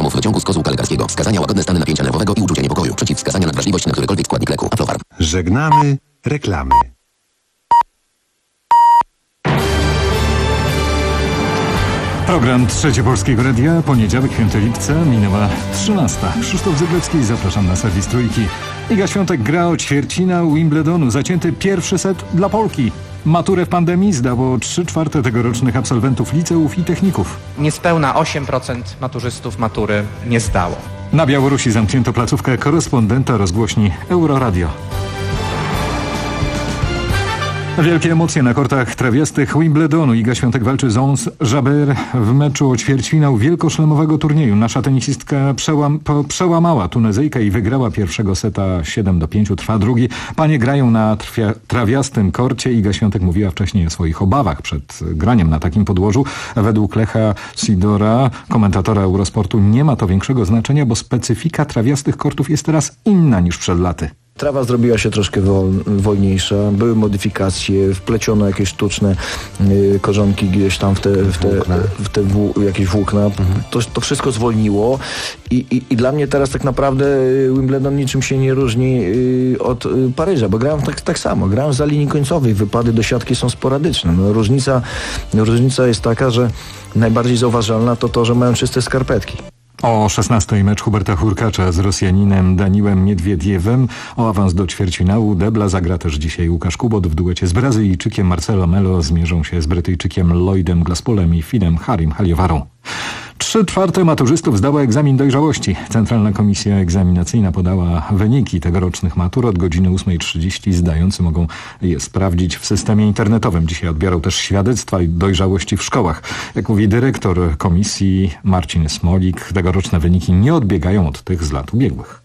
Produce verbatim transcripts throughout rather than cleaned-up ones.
gramów wyciągu z kozłka lekarskiego. Wskazania: łagodne stany napięcia nerwowego i uczucia niepokoju. Przeciwwskazania na wrażliwość na którykolwiek składnik leku. Aflofarm. Żegnamy reklamy. Program Trzecie Polskiego Radia, poniedziałek, piątego lipca, minęła trzynasta. Krzysztof Zyglewski, zapraszam na serwis Trójki. Iga Świątek gra o ćwierćfinał Wimbledonu. Zacięty pierwszy set dla Polki. Maturę w pandemii zdało trzy czwarte tegorocznych absolwentów liceów i techników. Niespełna osiem procent maturzystów matury nie zdało. Na Białorusi zamknięto placówkę korespondenta rozgłośni Euroradio. Wielkie emocje na kortach trawiastych Wimbledonu. Iga Świątek walczy z Ons Jabeur w meczu o ćwierćfinał wielkoszlemowego turnieju. Nasza tenisistka przełam, po, przełamała Tunezyjkę i wygrała pierwszego seta siedem do pięciu. Trwa drugi. Panie grają na trwia, trawiastym korcie. Iga Świątek mówiła wcześniej o swoich obawach przed graniem na takim podłożu. Według Lecha Sidora, komentatora Eurosportu, nie ma to większego znaczenia, bo specyfika trawiastych kortów jest teraz inna niż przed laty. Trawa zrobiła się troszkę wol, wolniejsza, były modyfikacje, wpleciono jakieś sztuczne y, korzonki gdzieś tam w te, w te, w te w, jakieś włókna. Mhm. To, to wszystko zwolniło i, i, i dla mnie teraz tak naprawdę Wimbledon niczym się nie różni y, od y, Paryża, bo grałem tak, tak samo, grałem za linii końcowej, wypady do siatki są sporadyczne. No, różnica, różnica jest taka, że najbardziej zauważalna to to, że mają czyste skarpetki. O szesnastej mecz Huberta Hurkacza z Rosjaninem Daniłem Miedwiediewem. O awans do ćwierćfinału debla zagra też dzisiaj Łukasz Kubot. W duecie z Brazylijczykiem Marcelo Melo zmierzą się z Brytyjczykiem Lloydem Glaspolem i Finem Harim Haliewarą. Trzy czwarte maturzystów zdało egzamin dojrzałości. Centralna Komisja Egzaminacyjna podała wyniki tegorocznych matur. Od godziny ósmej trzydzieści zdający mogą je sprawdzić w systemie internetowym. Dzisiaj odbiorą też świadectwa dojrzałości w szkołach. Jak mówi dyrektor komisji Marcin Smolik, tegoroczne wyniki nie odbiegają od tych z lat ubiegłych.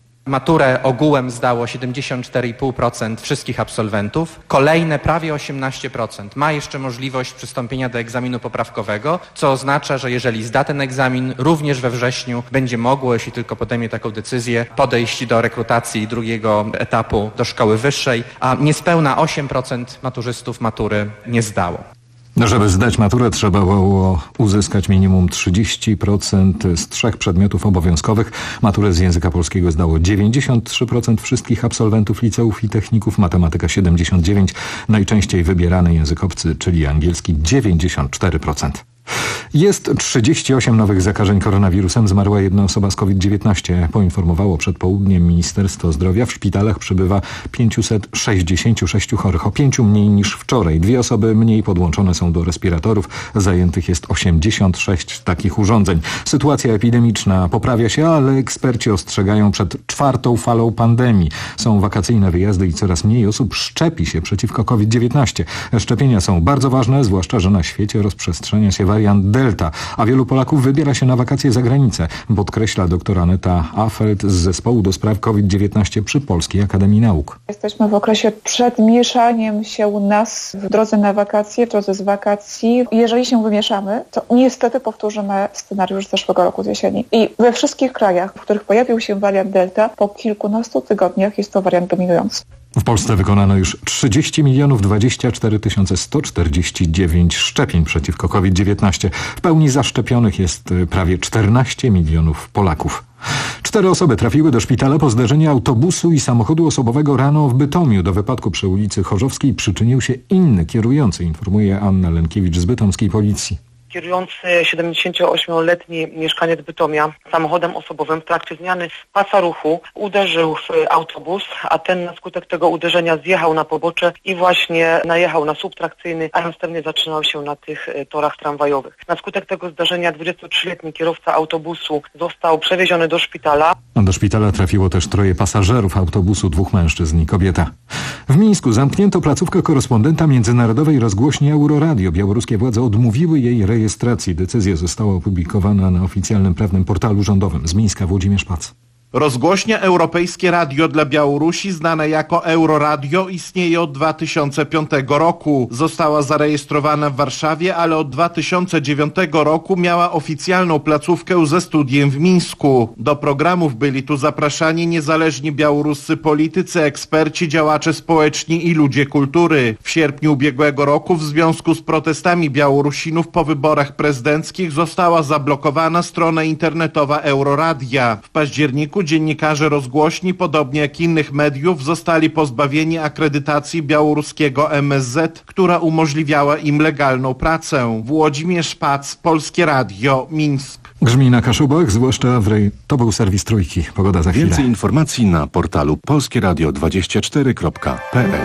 Maturę ogółem zdało siedemdziesiąt cztery i pół procent wszystkich absolwentów. Kolejne prawie osiemnaście procent ma jeszcze możliwość przystąpienia do egzaminu poprawkowego, co oznacza, że jeżeli zda ten egzamin, również we wrześniu będzie mogło, jeśli tylko podejmie taką decyzję, podejść do rekrutacji drugiego etapu do szkoły wyższej, a niespełna osiem procent maturzystów matury nie zdało. Żeby zdać maturę, trzeba było uzyskać minimum trzydzieści procent z trzech przedmiotów obowiązkowych. Maturę z języka polskiego zdało dziewięćdziesiąt trzy procent wszystkich absolwentów liceów i techników, matematyka siedemdziesiąt dziewięć procent, najczęściej wybierany język obcy, czyli angielski, dziewięćdziesiąt cztery procent. Jest trzydzieści osiem nowych zakażeń koronawirusem. Zmarła jedna osoba z COVID dziewiętnaście. Poinformowało przed południem Ministerstwo Zdrowia. W szpitalach przybywa pięćset sześćdziesiąt sześć chorych, o pięciu mniej niż wczoraj. Dwie osoby mniej podłączone są do respiratorów. Zajętych jest osiemdziesiąt sześć takich urządzeń. Sytuacja epidemiczna poprawia się, ale eksperci ostrzegają przed czwartą falą pandemii. Są wakacyjne wyjazdy i coraz mniej osób szczepi się przeciwko COVID dziewiętnaście. Szczepienia są bardzo ważne, zwłaszcza że na świecie rozprzestrzenia się wariant Delta, a wielu Polaków wybiera się na wakacje za granicę, podkreśla doktor Aneta Affelt z Zespołu do Spraw COVID dziewiętnaście przy Polskiej Akademii Nauk. Jesteśmy w okresie przed mieszaniem się nas w drodze na wakacje, w drodze z wakacji. Jeżeli się wymieszamy, to niestety powtórzymy scenariusz z zeszłego roku z jesieni. I we wszystkich krajach, w których pojawił się wariant Delta, po kilkunastu tygodniach jest to wariant dominujący. W Polsce wykonano już trzydzieści milionów dwadzieścia cztery tysiące sto czterdzieści dziewięć szczepień przeciwko COVID dziewiętnaście. W pełni zaszczepionych jest prawie czternaście milionów Polaków. Cztery osoby trafiły do szpitala po zdarzeniu autobusu i samochodu osobowego rano w Bytomiu. Do wypadku przy ulicy Chorzowskiej przyczynił się inny kierujący, informuje Anna Lenkiewicz z bytomskiej policji. Kierujący siedemdziesięcioośmioletni mieszkaniec Bytomia samochodem osobowym w trakcie zmiany pasa ruchu uderzył w autobus, a ten na skutek tego uderzenia zjechał na pobocze i właśnie najechał na słup trakcyjny, a następnie zatrzymał się na tych torach tramwajowych. Na skutek tego zdarzenia dwudziestotrzyletni kierowca autobusu został przewieziony do szpitala. Do szpitala trafiło też troje pasażerów autobusu, dwóch mężczyzn i kobieta. W Mińsku zamknięto placówkę korespondenta międzynarodowej rozgłośni Euroradio. Białoruskie władze odmówiły jej rejestracji. Decyzja została opublikowana na oficjalnym prawnym portalu rządowym. Z Mińska Włodzimierz Pac. Rozgłośnia Europejskie Radio dla Białorusi, znane jako Euroradio, istnieje od dwa tysiące piątego roku. Została zarejestrowana w Warszawie, ale od dwa tysiące dziewiątego roku miała oficjalną placówkę ze studiem w Mińsku. Do programów byli tu zapraszani niezależni białoruscy politycy, eksperci, działacze społeczni i ludzie kultury. W sierpniu ubiegłego roku w związku z protestami Białorusinów po wyborach prezydenckich została zablokowana strona internetowa Euroradia. W październiku dziennikarze rozgłośni, podobnie jak innych mediów, zostali pozbawieni akredytacji białoruskiego M S Z, która umożliwiała im legalną pracę. Włodzimierz Pac, Polskie Radio, Mińsk. Grzmi na Kaszubach, zwłaszcza w rej... To był serwis Trójki. Pogoda za chwilę. Więcej informacji na portalu polskieradio dwadzieścia cztery kropka p l.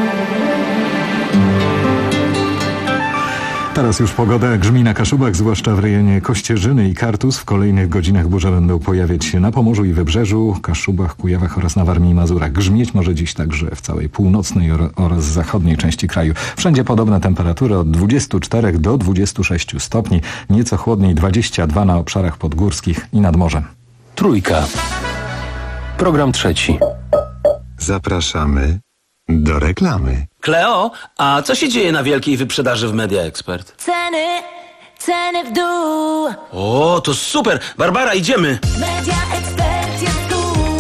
Teraz już pogoda. Grzmi na Kaszubach, zwłaszcza w rejonie Kościerzyny i Kartus. W kolejnych godzinach burze będą pojawiać się na Pomorzu i Wybrzeżu, Kaszubach, Kujawach oraz na Warmii i Mazurach. Grzmieć może dziś także w całej północnej oraz zachodniej części kraju. Wszędzie podobne temperatury od dwudziestu czterech do dwudziestu sześciu stopni. Nieco chłodniej dwadzieścia dwa na obszarach podgórskich i nad morzem. Trójka. Program trzeci. Zapraszamy do reklamy. Kleo, a co się dzieje na wielkiej wyprzedaży w Media Expert? Ceny, ceny w dół. O, to super! Barbara, idziemy! Media Expert jest tu.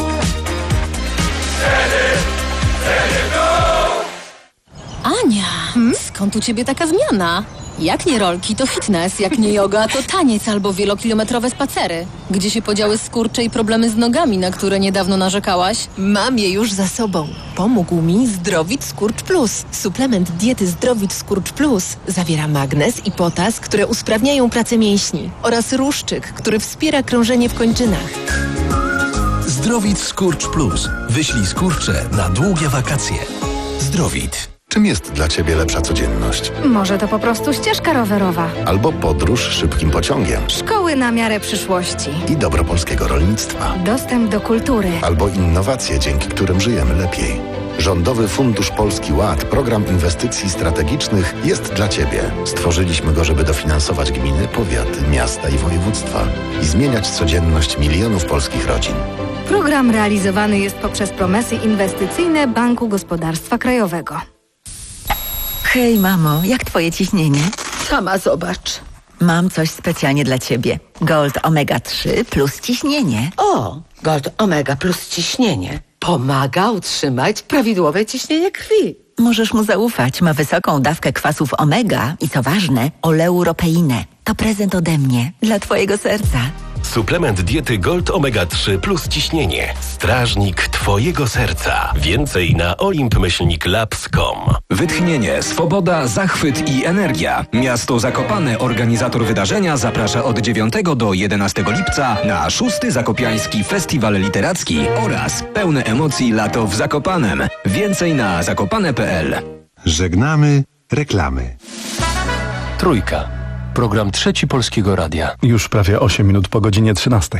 Ceny, ceny w dół. Ania, hmm? Skąd u ciebie taka zmiana? Jak nie rolki, to fitness, jak nie yoga, to taniec albo wielokilometrowe spacery. Gdzie się podziały skurcze i problemy z nogami, na które niedawno narzekałaś? Mam je już za sobą. Pomógł mi Zdrowit Skurcz Plus. Suplement diety Zdrowit Skurcz Plus zawiera magnez i potas, które usprawniają pracę mięśni, oraz ruszczyk, który wspiera krążenie w kończynach. Zdrowit Skurcz Plus. Wyślij skurcze na długie wakacje. Zdrowit. Czym jest dla Ciebie lepsza codzienność? Może to po prostu ścieżka rowerowa. Albo podróż szybkim pociągiem. Szkoły na miarę przyszłości. I dobro polskiego rolnictwa. Dostęp do kultury. Albo innowacje, dzięki którym żyjemy lepiej. Rządowy Fundusz Polski Ład, program inwestycji strategicznych, jest dla Ciebie. Stworzyliśmy go, żeby dofinansować gminy, powiaty, miasta i województwa i zmieniać codzienność milionów polskich rodzin. Program realizowany jest poprzez promesy inwestycyjne Banku Gospodarstwa Krajowego. Hej, mamo, jak twoje ciśnienie? Sama zobacz. Mam coś specjalnie dla ciebie. Gold Omega trzy plus ciśnienie. O, Gold Omega plus ciśnienie. Pomaga utrzymać prawidłowe ciśnienie krwi. Możesz mu zaufać. Ma wysoką dawkę kwasów omega i co ważne, oleuropeinę. To prezent ode mnie, dla twojego serca. Suplement diety Gold Omega trzy plus ciśnienie. Strażnik twojego serca. Więcej na olimp myślnik labs kropka com. Wytchnienie, swoboda, zachwyt i energia. Miasto Zakopane, organizator wydarzenia, zaprasza od dziewiątego do jedenastego lipca na szósty Zakopiański Festiwal Literacki oraz pełne emocji lato w Zakopanem. Więcej na zakopane kropka p l. Żegnamy reklamy. Trójka. Program trzeci Polskiego Radia. Już prawie osiem minut po godzinie trzynastej.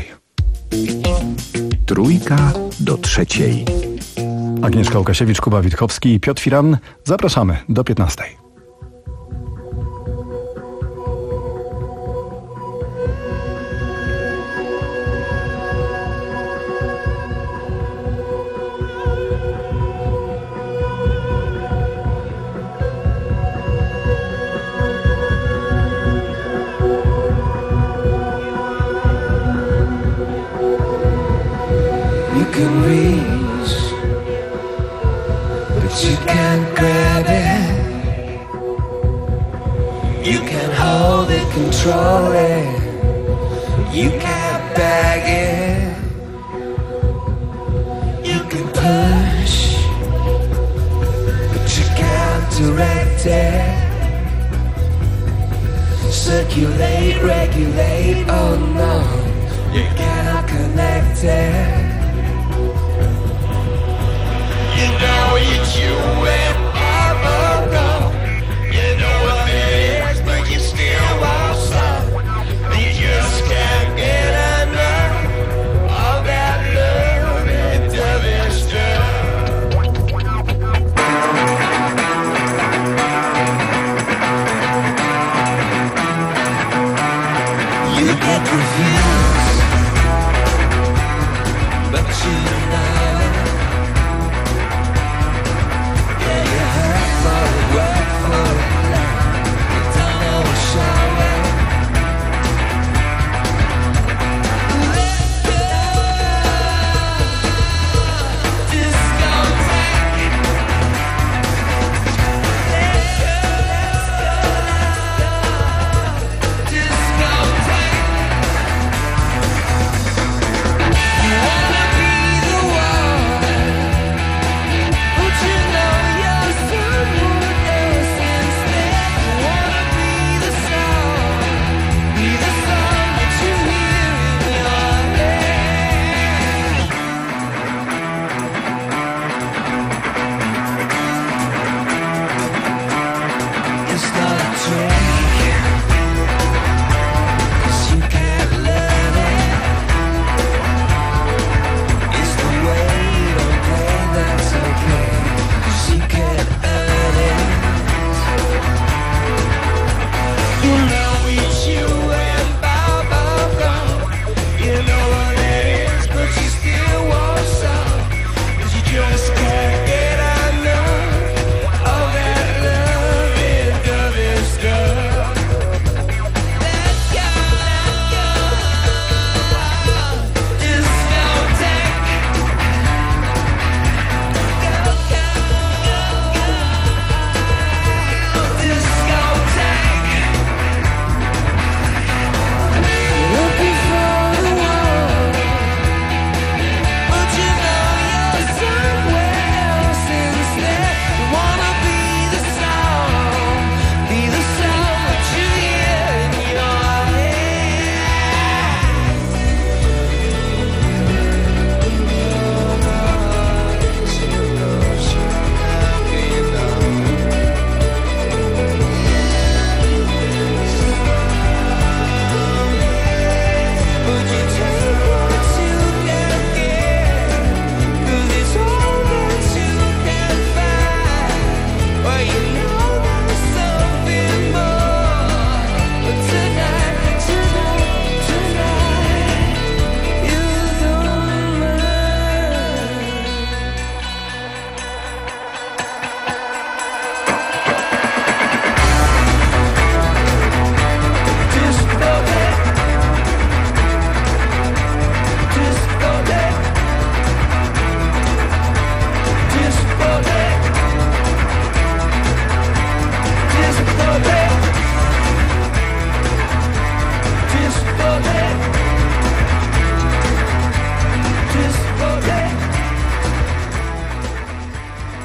Trójka do trzeciej. Agnieszka Łukasiewicz, Kuba Witkowski i Piotr Firan. Zapraszamy do piętnastej. can reach, but you can't grab it. You can hold it, control it. You can't bag it. You can push, but you can't direct it. Circulate, regulate, oh no, you cannot connect it. You know it's you wherever go. You know what it is, but you still want some. You just can't get enough of that love and other stuff. You get confused, but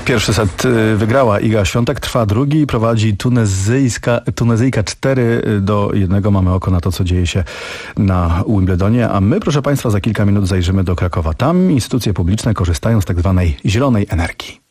Pierwszy set wygrała Iga Świątek, trwa drugi, prowadzi Tunezyjska, Tunezyjka cztery do jednego. Mamy oko na to, co dzieje się na Wimbledonie, a my, proszę Państwa, za kilka minut zajrzymy do Krakowa. Tam instytucje publiczne korzystają z tak zwanej zielonej energii.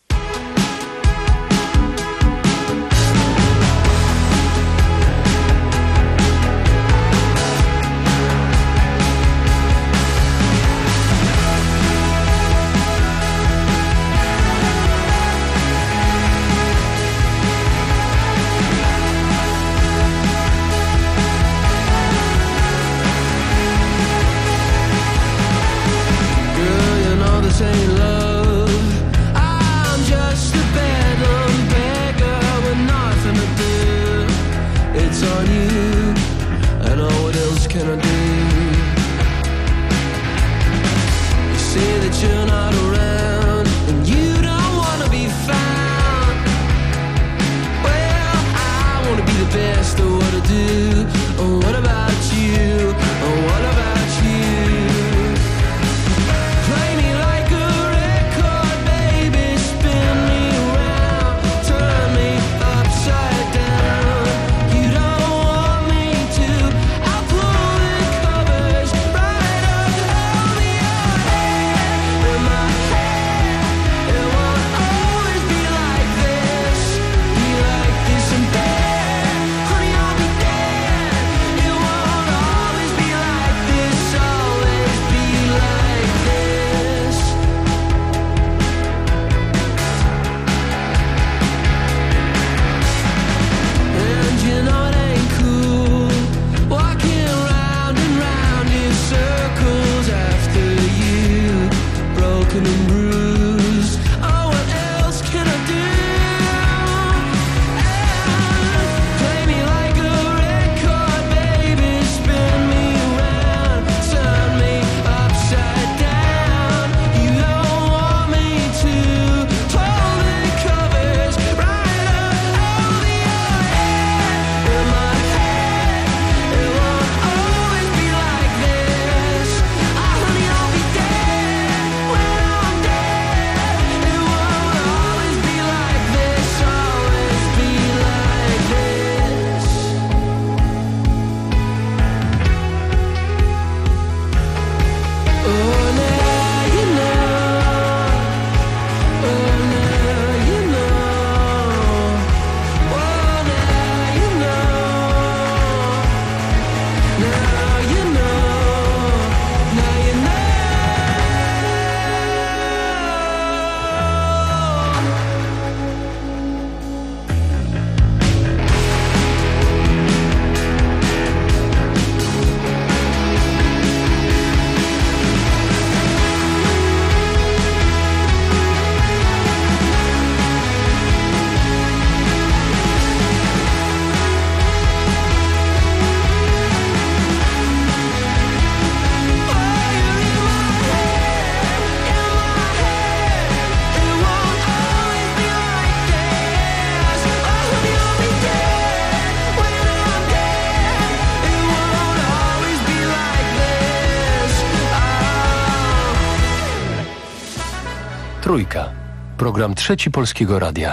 Trójka. Program Trzeci Polskiego Radia.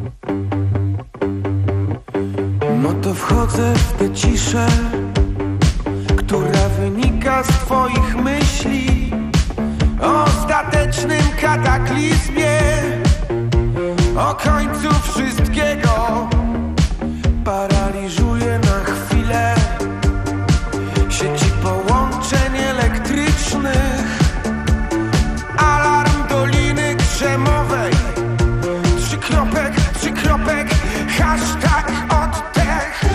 No to wchodzę w tę ciszę, która wynika z twoich myśli o ostatecznym kataklizmie, o końcu wszystkiego. Paraliżuje na chwilę sieci połączeń elektrycznych, alarm Doliny Krzemowej, trzy kropek, trzy kropek, hashtag oddech.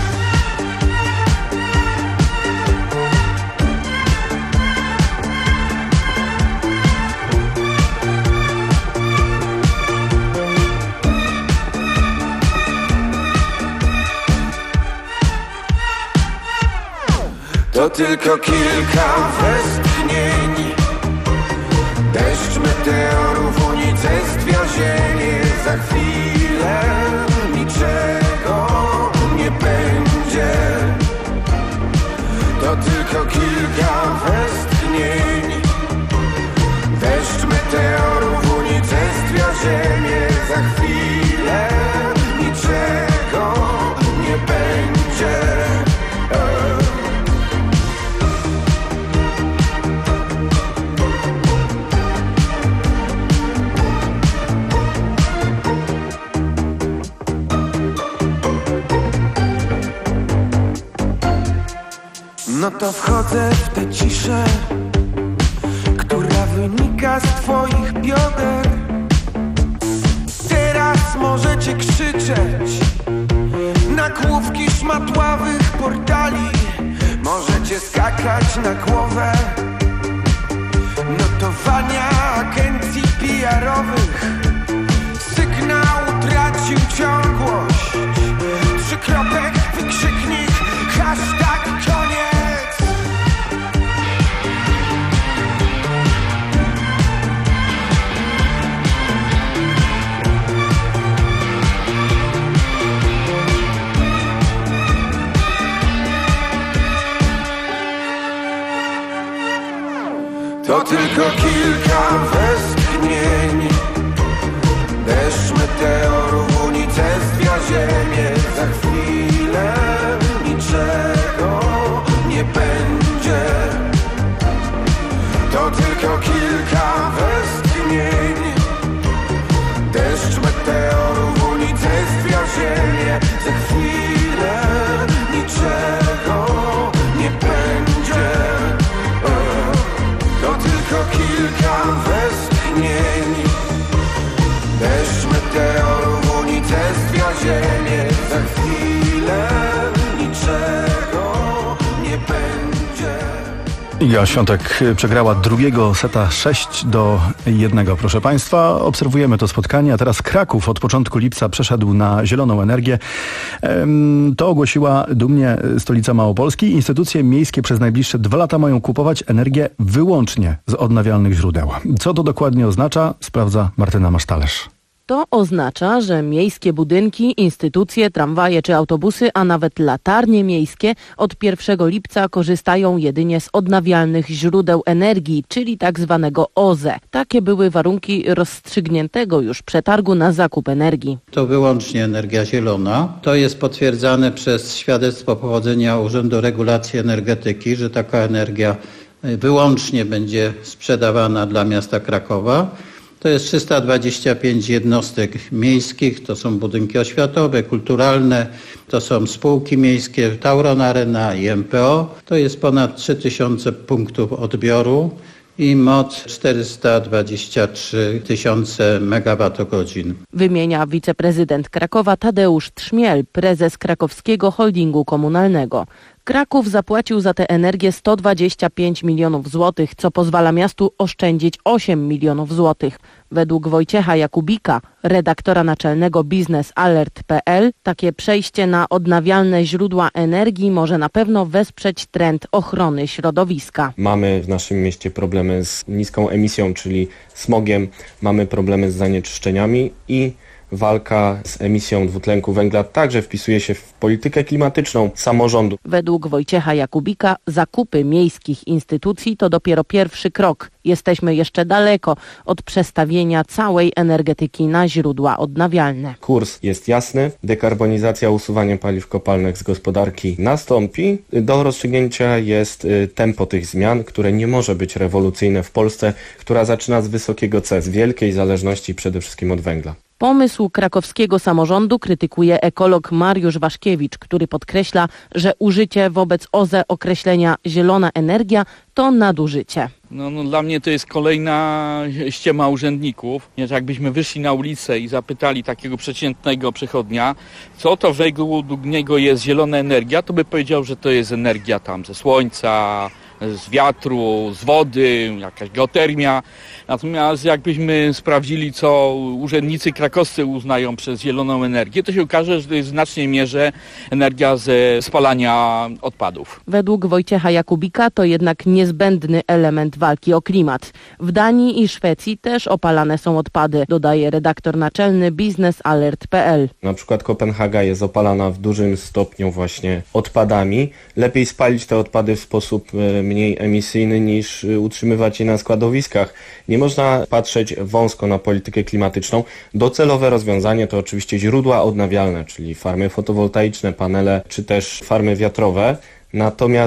To tylko kilka westchnień, deszcz meteorów, unicestwia ziemię. Za chwilę niczego nie będzie. To tylko kilka westchnień, deszcz meteorów, unicestwia ziemię. Za chwilę to wchodzę w tę ciszę, która wynika z twoich bioder. Teraz możecie krzyczeć na główki szmatławych portali, możecie skakać na głowę notowania agencji P R-owych. Sygnał tracił ciągłość, trzykropek, wykrzyknik, hashtag koniec. To tylko kilka westchnień, deszcz meteorów, unicestwia ziemię. Za chwilę niczego nie będzie. To tylko kilka westchnień, deszcz meteorów, unicestwia ziemię. Za chwilę niczego nie będzie. To tylko kilka westchnień, deszcz meteorów, unicestwia ziemię. Za chwilę niczego nie będzie. Iga Świątek przegrała drugiego seta sześć do jednego. Proszę Państwa, obserwujemy to spotkanie, a teraz Kraków od początku lipca przeszedł na zieloną energię. To ogłosiła dumnie stolica Małopolski. Instytucje miejskie przez najbliższe dwa lata mają kupować energię wyłącznie z odnawialnych źródeł. Co to dokładnie oznacza? Sprawdza Martyna Masztalerz. To oznacza, że miejskie budynki, instytucje, tramwaje czy autobusy, a nawet latarnie miejskie od pierwszego lipca korzystają jedynie z odnawialnych źródeł energii, czyli tak zwanego O Z E. Takie były warunki rozstrzygniętego już przetargu na zakup energii. To wyłącznie energia zielona. To jest potwierdzane przez świadectwo pochodzenia Urzędu Regulacji Energetyki, że taka energia wyłącznie będzie sprzedawana dla miasta Krakowa. To jest trzysta dwadzieścia pięć jednostek miejskich, to są budynki oświatowe, kulturalne, to są spółki miejskie, Tauron Arena i M P O. To jest ponad trzy tysiące punktów odbioru i moc czterysta dwadzieścia trzy tysiące megawattogodzin. Wymienia wiceprezydent Krakowa Tadeusz Trzmiel, prezes krakowskiego holdingu komunalnego. Kraków zapłacił za tę energię sto dwadzieścia pięć milionów złotych, co pozwala miastu oszczędzić osiem milionów złotych. Według Wojciecha Jakubika, redaktora naczelnego Biznes Alert kropka p l, takie przejście na odnawialne źródła energii może na pewno wesprzeć trend ochrony środowiska. Mamy w naszym mieście problemy z niską emisją, czyli smogiem, mamy problemy z zanieczyszczeniami i walka z emisją dwutlenku węgla także wpisuje się w politykę klimatyczną samorządu. Według Wojciecha Jakubika zakupy miejskich instytucji to dopiero pierwszy krok. Jesteśmy jeszcze daleko od przestawienia całej energetyki na źródła odnawialne. Kurs jest jasny, dekarbonizacja, usuwanie paliw kopalnych z gospodarki nastąpi. Do rozstrzygnięcia jest tempo tych zmian, które nie może być rewolucyjne w Polsce, która zaczyna z wysokiego C, z wielkiej zależności przede wszystkim od węgla. Pomysł krakowskiego samorządu krytykuje ekolog Mariusz Waszkiewicz, który podkreśla, że użycie wobec O Z E określenia zielona energia to nadużycie. No, no dla mnie to jest kolejna ściema urzędników. Jakbyśmy wyszli na ulicę i zapytali takiego przeciętnego przechodnia, co to według niego jest zielona energia, to by powiedział, że to jest energia tam ze słońca, z wiatru, z wody, jakaś geotermia. Natomiast jakbyśmy sprawdzili, co urzędnicy krakowscy uznają przez zieloną energię, to się okaże, że to jest w znacznej mierze energia ze spalania odpadów. Według Wojciecha Jakubika to jednak niezbędny element walki o klimat. W Danii i Szwecji też opalane są odpady, dodaje redaktor naczelny Biznes Alert kropka p l. Na przykład Kopenhaga jest opalana w dużym stopniu właśnie odpadami. Lepiej spalić te odpady w sposób mniej emisyjny niż utrzymywać je na składowiskach. Nie można patrzeć wąsko na politykę klimatyczną. Docelowe rozwiązanie to oczywiście źródła odnawialne, czyli farmy fotowoltaiczne, panele czy też farmy wiatrowe. Natomiast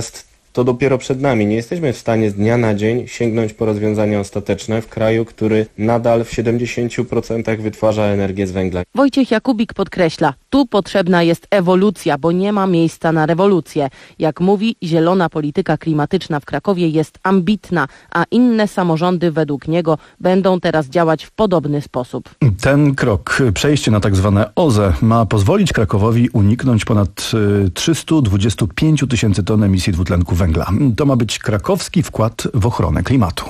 to dopiero przed nami. Nie jesteśmy w stanie z dnia na dzień sięgnąć po rozwiązania ostateczne w kraju, który nadal w siedemdziesięciu procentach wytwarza energię z węgla. Wojciech Jakubik podkreśla, tu potrzebna jest ewolucja, bo nie ma miejsca na rewolucję. Jak mówi, zielona polityka klimatyczna w Krakowie jest ambitna, a inne samorządy według niego będą teraz działać w podobny sposób. Ten krok, przejście na tak zwane O Z E, ma pozwolić Krakowowi uniknąć ponad trzysta dwadzieścia pięć tysięcy ton emisji dwutlenku węgla. To ma być krakowski wkład w ochronę klimatu.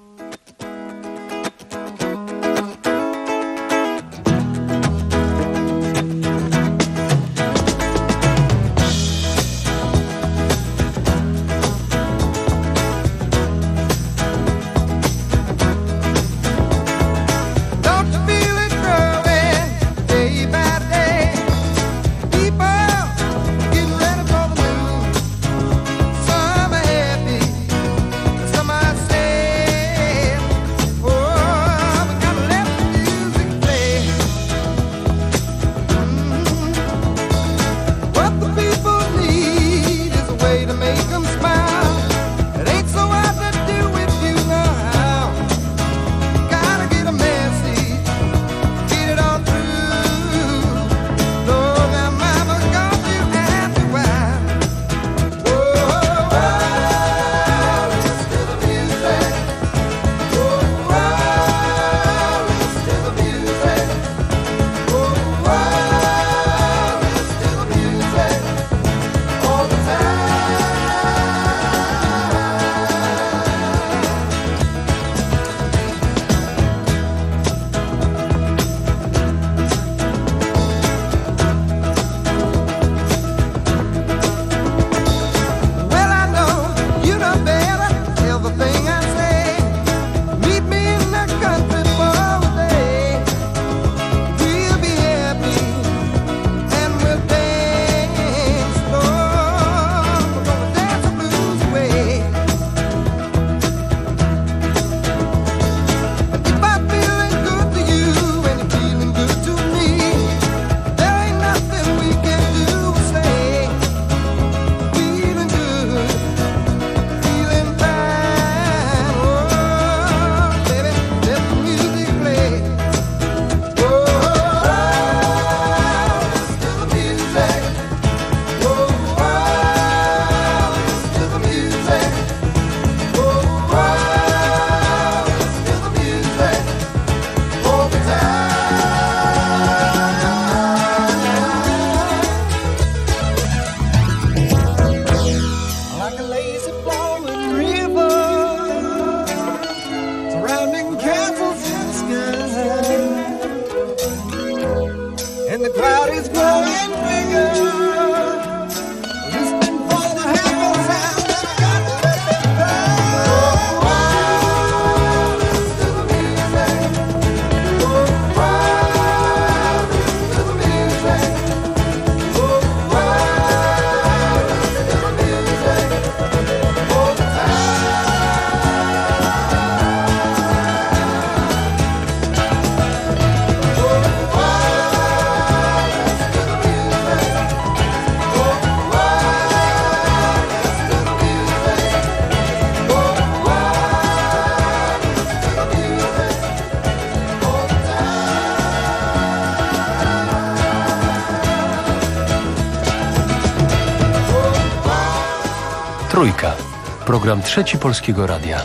Trójka. Program Trzeci Polskiego Radia.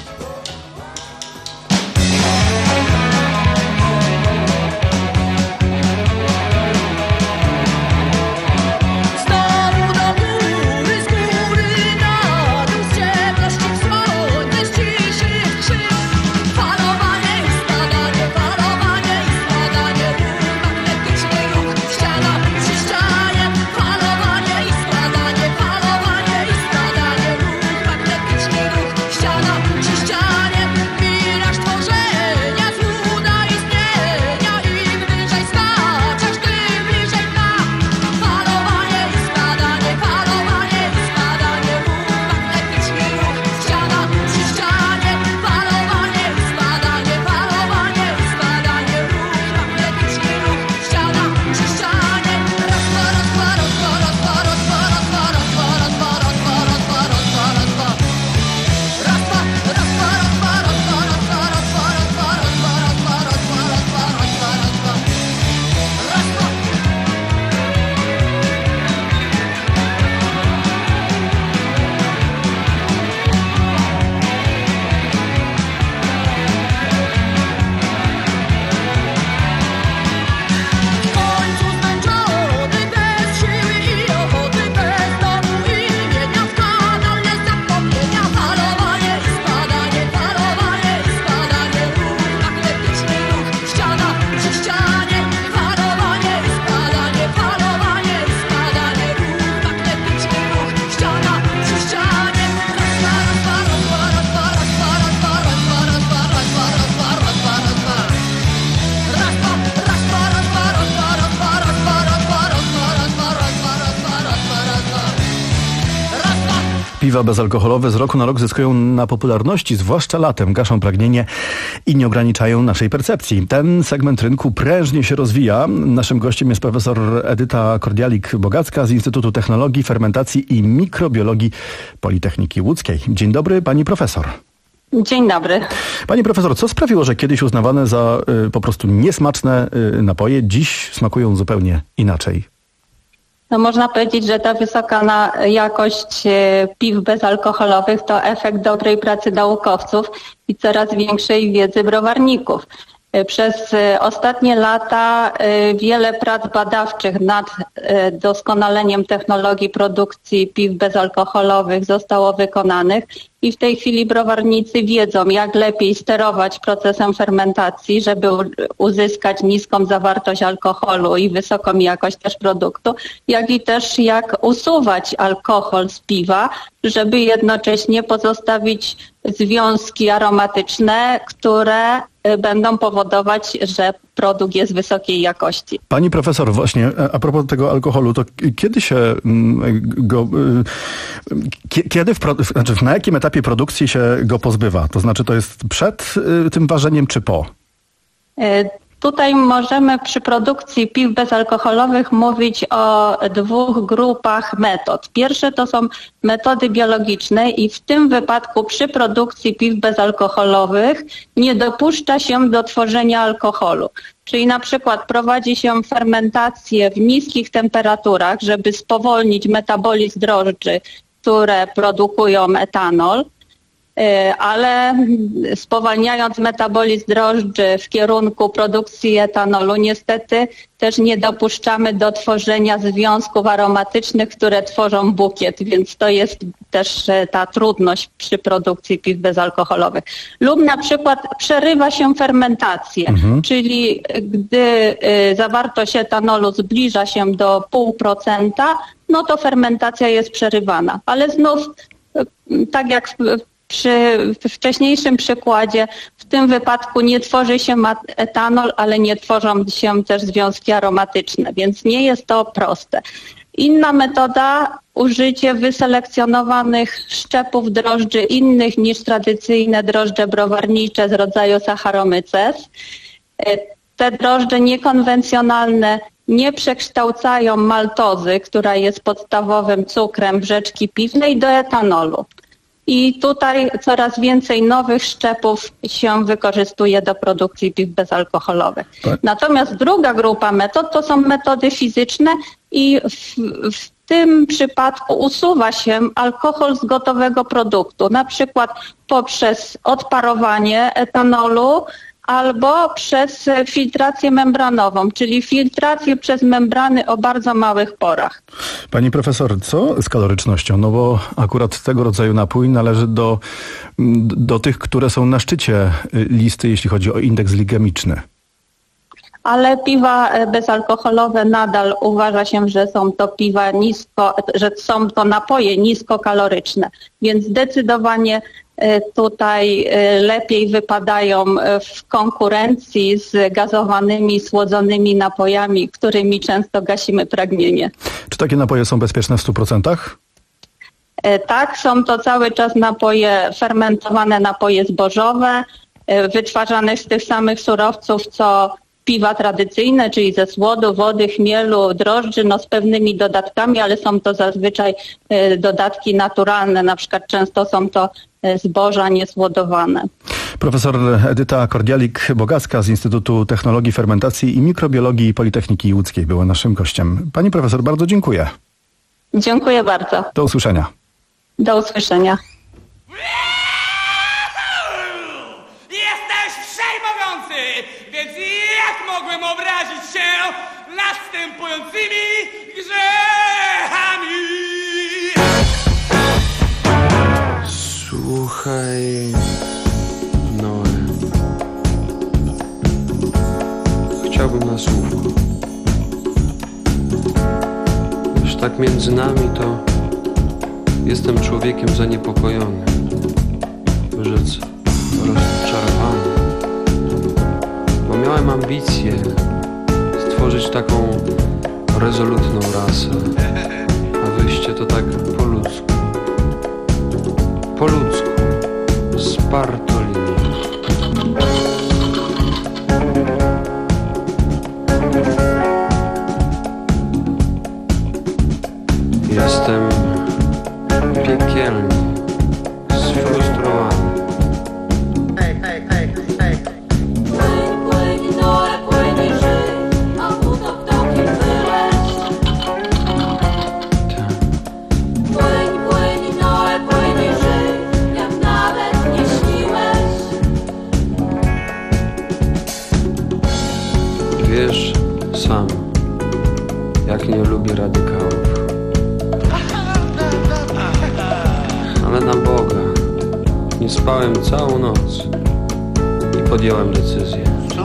Ściana, Piwa bezalkoholowe z roku na rok zyskują na popularności, zwłaszcza latem, gaszą pragnienie i nie ograniczają naszej percepcji. Ten segment rynku prężnie się rozwija. Naszym gościem jest profesor Edyta Kordialik-Bogacka z Instytutu Technologii, Fermentacji i Mikrobiologii Politechniki Łódzkiej. Dzień dobry, pani profesor. Dzień dobry. Pani profesor, co sprawiło, że kiedyś uznawane za y, po prostu niesmaczne y, napoje dziś smakują zupełnie inaczej? No można powiedzieć, że ta wysoka na jakość piw bezalkoholowych to efekt dobrej pracy naukowców i coraz większej wiedzy browarników. Przez ostatnie lata wiele prac badawczych nad doskonaleniem technologii produkcji piw bezalkoholowych zostało wykonanych i w tej chwili browarnicy wiedzą, jak lepiej sterować procesem fermentacji, żeby uzyskać niską zawartość alkoholu i wysoką jakość też produktu, jak i też jak usuwać alkohol z piwa, żeby jednocześnie pozostawić związki aromatyczne, które będą powodować, że produkt jest wysokiej jakości. Pani profesor, właśnie a propos tego alkoholu, to kiedy się go, kiedy, w, znaczy na jakim etapie produkcji się go pozbywa? To znaczy to jest przed tym ważeniem czy po? Tutaj możemy przy produkcji piw bezalkoholowych mówić o dwóch grupach metod. Pierwsze to są metody biologiczne i w tym wypadku przy produkcji piw bezalkoholowych nie dopuszcza się do tworzenia alkoholu. Czyli na przykład prowadzi się fermentację w niskich temperaturach, żeby spowolnić metabolizm drożdży, które produkują etanol. Ale spowalniając metabolizm drożdży w kierunku produkcji etanolu, niestety też nie dopuszczamy do tworzenia związków aromatycznych, które tworzą bukiet, więc to jest też ta trudność przy produkcji piw bezalkoholowych. Lub na przykład przerywa się fermentację, mhm. czyli gdy zawartość etanolu zbliża się do pół procenta, no to fermentacja jest przerywana. Ale znów, tak jak w Przy wcześniejszym przykładzie, w tym wypadku nie tworzy się etanol, ale nie tworzą się też związki aromatyczne, więc nie jest to proste. Inna metoda, użycie wyselekcjonowanych szczepów drożdży innych niż tradycyjne drożdże browarnicze z rodzaju Saccharomyces. Te drożdże niekonwencjonalne nie przekształcają maltozy, która jest podstawowym cukrem rzeczki piwnej, do etanolu. I tutaj coraz więcej nowych szczepów się wykorzystuje do produkcji piw bezalkoholowych. Tak. Natomiast druga grupa metod to są metody fizyczne i w, w tym przypadku usuwa się alkohol z gotowego produktu, na przykład poprzez odparowanie etanolu albo przez filtrację membranową, czyli filtrację przez membrany o bardzo małych porach. Pani profesor, co z kalorycznością? No bo akurat tego rodzaju napój należy do, do tych, które są na szczycie listy, jeśli chodzi o indeks glikemiczny. Ale piwa bezalkoholowe nadal uważa się, że są to piwa nisko, że są to napoje niskokaloryczne, więc zdecydowanie tutaj lepiej wypadają w konkurencji z gazowanymi, słodzonymi napojami, którymi często gasimy pragnienie. Czy takie napoje są bezpieczne w stu procentach? Tak, są to cały czas napoje, fermentowane napoje zbożowe, wytwarzane z tych samych surowców, co piwa tradycyjne, czyli ze słodu, wody, chmielu, drożdży, no z pewnymi dodatkami, ale są to zazwyczaj dodatki naturalne, na przykład często są to zboża niesłodowane. Profesor Edyta Kordialik-Bogacka z Instytutu Technologii, Fermentacji i Mikrobiologii Politechniki Łódzkiej była naszym gościem. Pani profesor, bardzo dziękuję. Dziękuję bardzo. Do usłyszenia. Do usłyszenia. Jesteś wszechmogący, więc jak mogłem obrazić się następującymi grzechami? Słuchaj, Noe, chciałbym na słówko. Już tak między nami to jestem człowiekiem zaniepokojony, rzec rozczarowany, bo miałem ambicje stworzyć taką rezolutną rasę, a wyjście to tak po ludzku. po ludzku, z Bartolini. Jestem piekielnie sfrustrowany. Hej, hej, hej, hej. Płyń, płyń, Noe, płyń i żyj, a utok tokiem wyleś. Płyń, płyń, Noe, płyń i żyj, jak nawet nie śniłeś. Wiesz sam, jak nie lubię radykałów. Ale na Boga, nie spałem całą noc i podjąłem decyzję.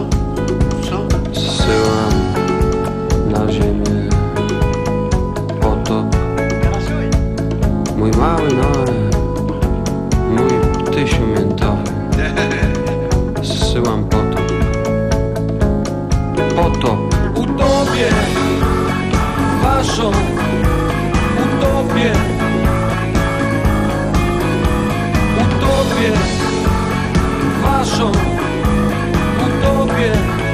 Zsyłam na ziemię potop. Mój mały Noe, mój tysiu miętowy. Zsyłam potop. Potop. Utopię waszą utopię. Utopię waszą utopię.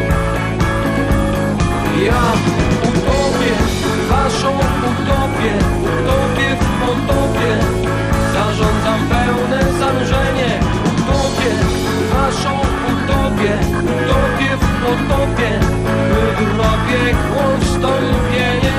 Ja utopię waszą utopię. Utopię w potopie. Zarządzam pełne zanurzenie. Utopię waszą utopię. Utopię w potopie. Wyrobię ustąpienie.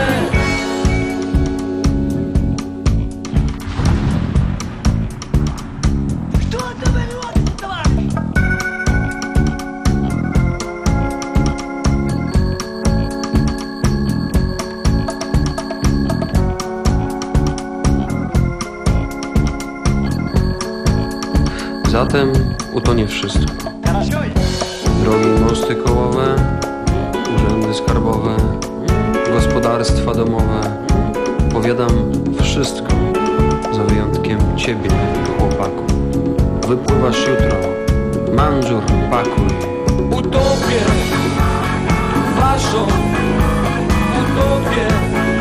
Zatem utonie wszystko. Drogi mosty kołowe, urzędy skarbowe, gospodarstwa domowe. Powiadam wszystko, za wyjątkiem ciebie, chłopaku. Wypływasz jutro, manżur pakuj. Utopię waszą utopię.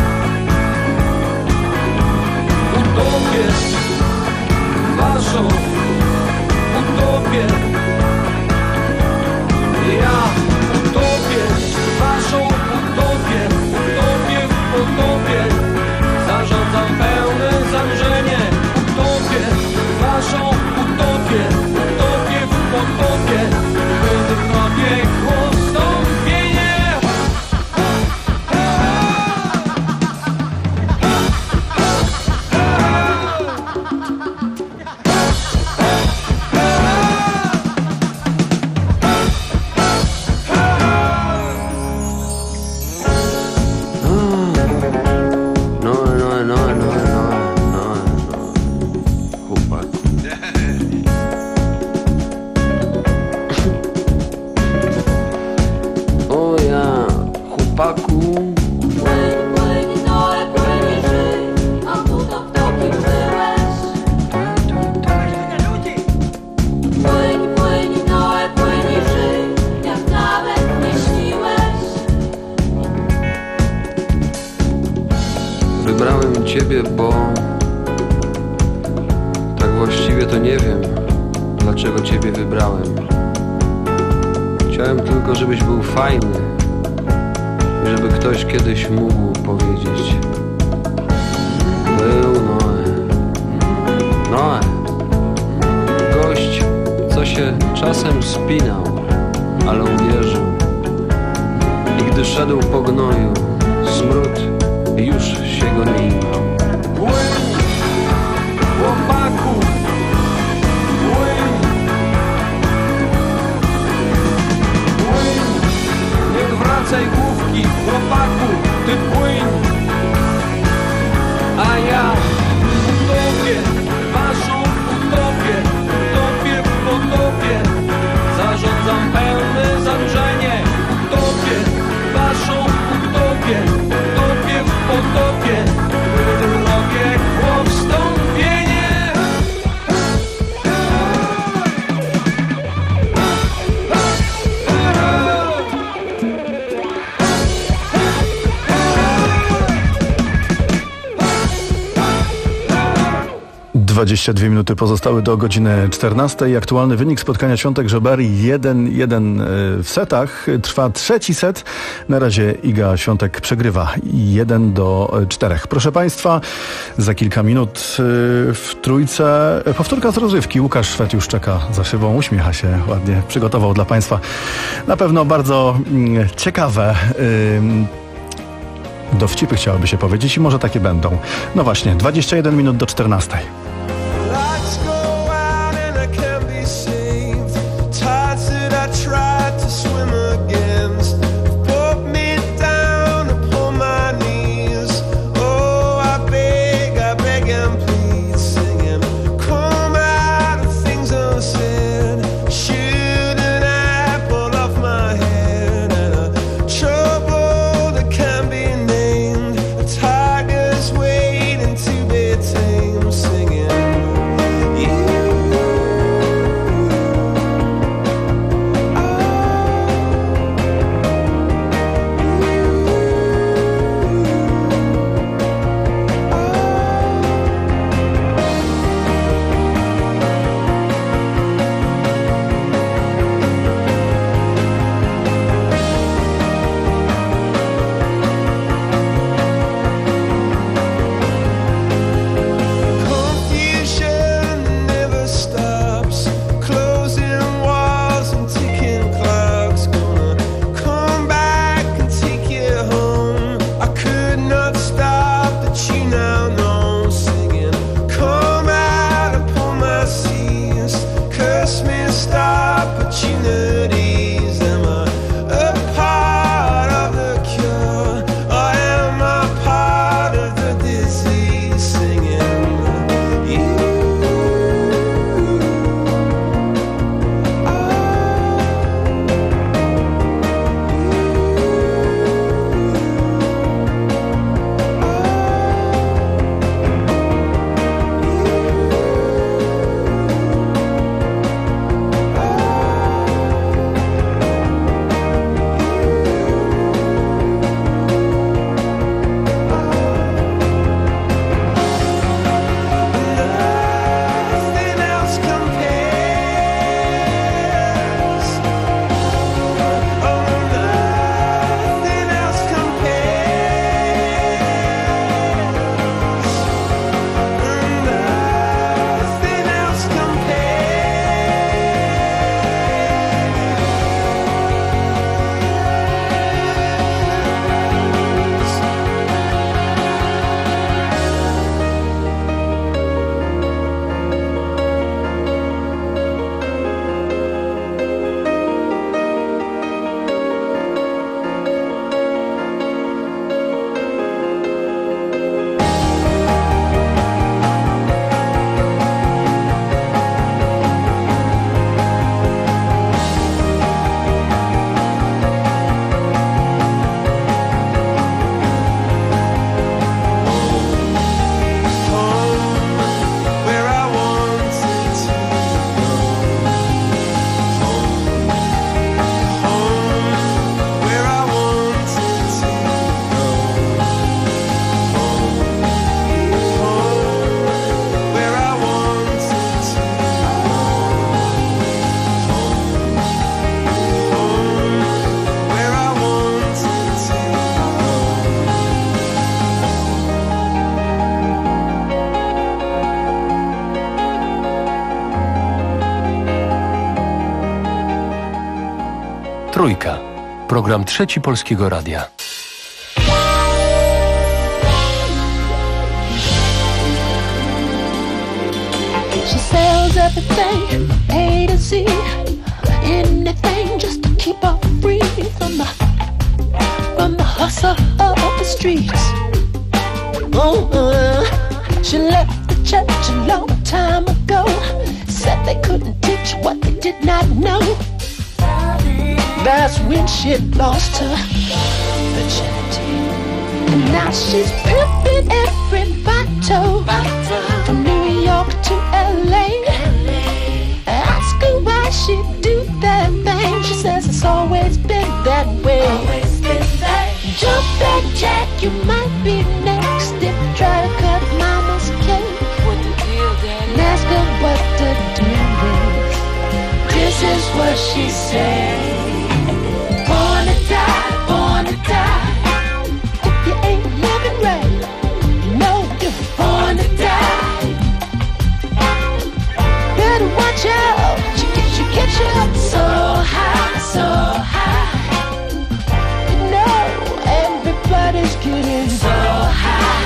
Utopię waszą utopię. Ja utopię waszą utopię. Utopię w potopie. Zarządzam pełne zanurzenie. Utopię waszą utopię. Utopię w potopie. Wyrobię ustąpienie. Wybrałem ciebie, bo tak właściwie to nie wiem, dlaczego ciebie wybrałem. Chciałem tylko, żebyś był fajny i żeby ktoś kiedyś mógł powiedzieć: był Noe. Noe. Gość, co się czasem spinał, ale uwierzył. I gdy szedł po gnoju, smród już się go nie imał. Płyń, chłopaku, płyń. Płyń, nie odwracaj główki, chłopaku, ty płyń. A ja utopię waszą utopię. Utopię w potopie. Zarządzam pełne zanurzenie. Utopię waszą utopię. Utopię w potopie. Wyrobię dwadzieścia dwie minuty pozostały do godziny czternastej. Aktualny wynik spotkania Świątek-Żober jeden jeden w setach. Trwa trzeci set. Na razie Iga Świątek przegrywa jeden do czterech. Proszę Państwa, za kilka minut w trójce powtórka z rozrywki. Łukasz Szwed już czeka za szybą, uśmiecha się ładnie. Przygotował dla Państwa na pewno bardzo ciekawe dowcipy, chciałoby się powiedzieć, i może takie będą. No właśnie, dwadzieścia jeden minut do czternastej. Trójka. Program Trzeci Polskiego Radia. She sells everything, A to Z, anything just to keep her free from the, from the hustle of the streets. Uh-uh. She left the church a long time ago, said they couldn't teach what they did not know. That's when she lost her virginity. And now she's pimping every bottle, from New York to L A. Ask her why she do that thing. She says it's always been that way. Jump that jack, you might be next if you try to cut mama's cake. What the deal, Daddy? what she said. Born to die, born to die. If you ain't living right, you know you're born to die. Better watch out, she gets you, get you up so high, so high. You know everybody's getting so high.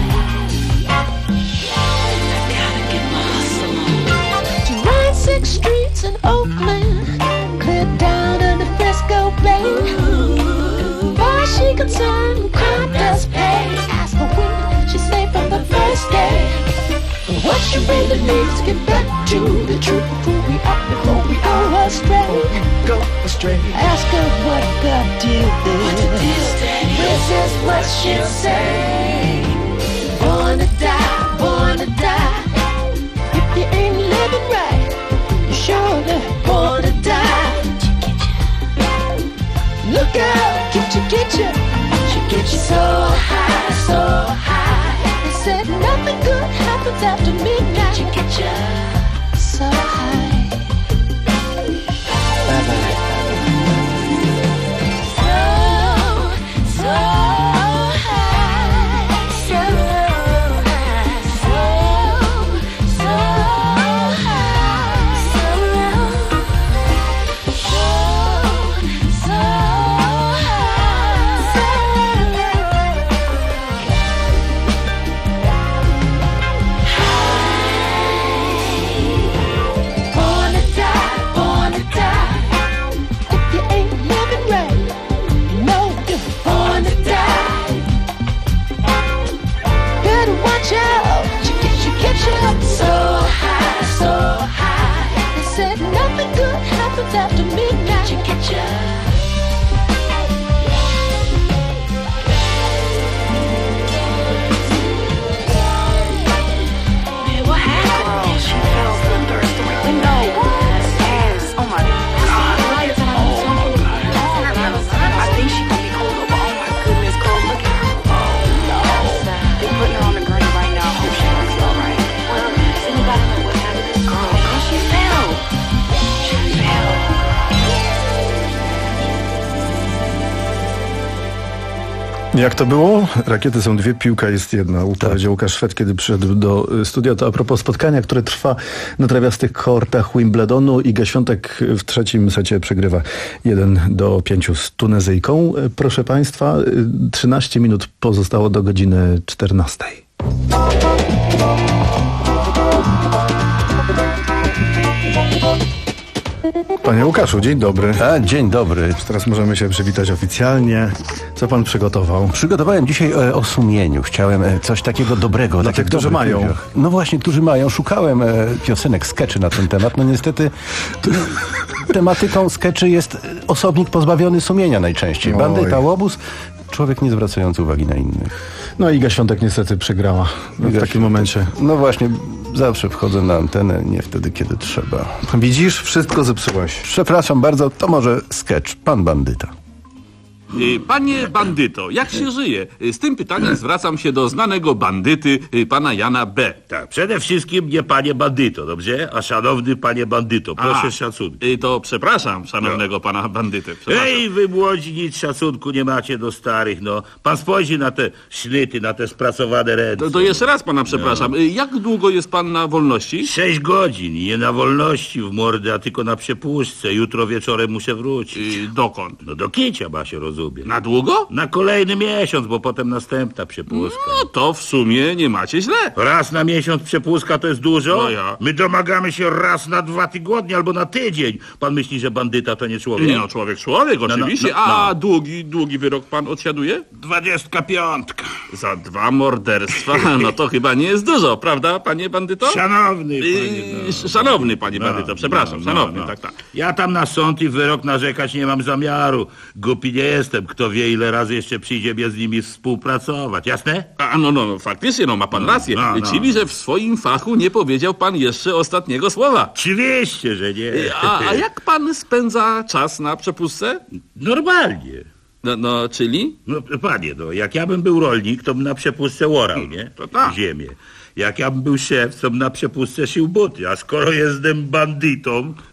Six streets in Oakland, clear down to the Frisco Bay. Far as she concerned, crime does pay. Ask her when she say from the first day. But what she really needs to get back to the truth of who we are before we go astray. Go astray. Ask her what the deal is. This is what she'll say. Born to die, born to die. If you ain't living right, sure they're born to die. Look out, get you, get you. She gets you so high, so high. They said nothing good happens after midnight. She gets you so high. Bye bye. So, so high, so high, so, so high. After midnight, you get ya. What happened? She fell from the third window. Ass. Oh my God. I think she gonna be cold over. Oh my goodness, girl, look at her. Oh no. They're putting her on the gurney right now. Hope she gonna be alright. Well, does anybody know what happened? Girl, girl, she fell. She fell. Jak to było? Rakiety są dwie, piłka jest jedna. Powiedział Łukasz Szwed, kiedy przyszedł do studia. To a propos spotkania, które trwa na trawiastych kortach Wimbledonu. Iga Świątek w trzecim secie przegrywa jeden do pięciu z Tunezyjką. Proszę Państwa, trzynaście minut pozostało do godziny czternastej. Panie Łukaszu, dzień dobry. A, dzień dobry. Teraz możemy się przywitać oficjalnie. Co pan przygotował? Przygotowałem dzisiaj e, o sumieniu. Chciałem e, coś takiego dobrego. Dla tych, którzy mają. Ludziach. No właśnie, którzy mają. Szukałem e, piosenek, skeczy na ten temat. No niestety tematyką skeczy jest osobnik pozbawiony sumienia najczęściej. Oj. Bandyta, łobuz, człowiek nie zwracający uwagi na innych. No Iga Świątek niestety przegrała w Iga takim Świątek. momencie. No właśnie, zawsze wchodzę na antenę, nie wtedy, kiedy trzeba. Widzisz, wszystko zepsułaś. Przepraszam bardzo, to może sketch. Pan bandyta. Panie bandyto, jak się żyje? Z tym pytaniem zwracam się do znanego bandyty, pana Jana B. Tak, przede wszystkim nie panie bandyto, dobrze? A szanowny panie bandyto, proszę A, szacunku. To przepraszam szanownego no. pana bandyty. Ej, wy młodzi, nic szacunku nie macie do starych, no. Pan spojrzy na te sznyty, na te spracowane ręce. To, to jeszcze raz pana przepraszam. No. Jak długo jest pan na wolności? Sześć godzin. Nie na wolności w mordę, a tylko na przepuszce. Jutro wieczorem muszę wrócić. I dokąd? No do Kicia ma się rozumie. Na długo? Na kolejny miesiąc, bo potem następna przepuska. No to w sumie nie macie źle. Raz na miesiąc przepuska to jest dużo? No ja. My domagamy się raz na dwa tygodnie albo na tydzień. Pan myśli, że bandyta to nie człowiek? Nie no, człowiek, człowiek, oczywiście. No, no, no, no. A długi, długi wyrok pan odsiaduje? Dwudziestka piątka. Za dwa morderstwa, no to chyba nie jest dużo, prawda, panie bandyto? Szanowny panie, no. Szanowny panie bandyto, przepraszam, no, szanowny, no, no. tak, tak. Ja tam na sąd i wyrok narzekać nie mam zamiaru. Głupi nie jestem, kto wie ile razy jeszcze przyjdzie mnie z nimi współpracować, jasne? A no, no, no faktycznie, no ma pan rację. No, no. Czyli, że w swoim fachu nie powiedział pan jeszcze ostatniego słowa. Oczywiście, że nie. A, a jak pan spędza czas na przepustce? Normalnie. No, no, czyli? No panie, no, jak ja bym był rolnik, to bym na przepustce orał, nie? To tak. Ziemię. Jak ja bym był szef, to bym na przepustce szył buty, a skoro jestem bandytą,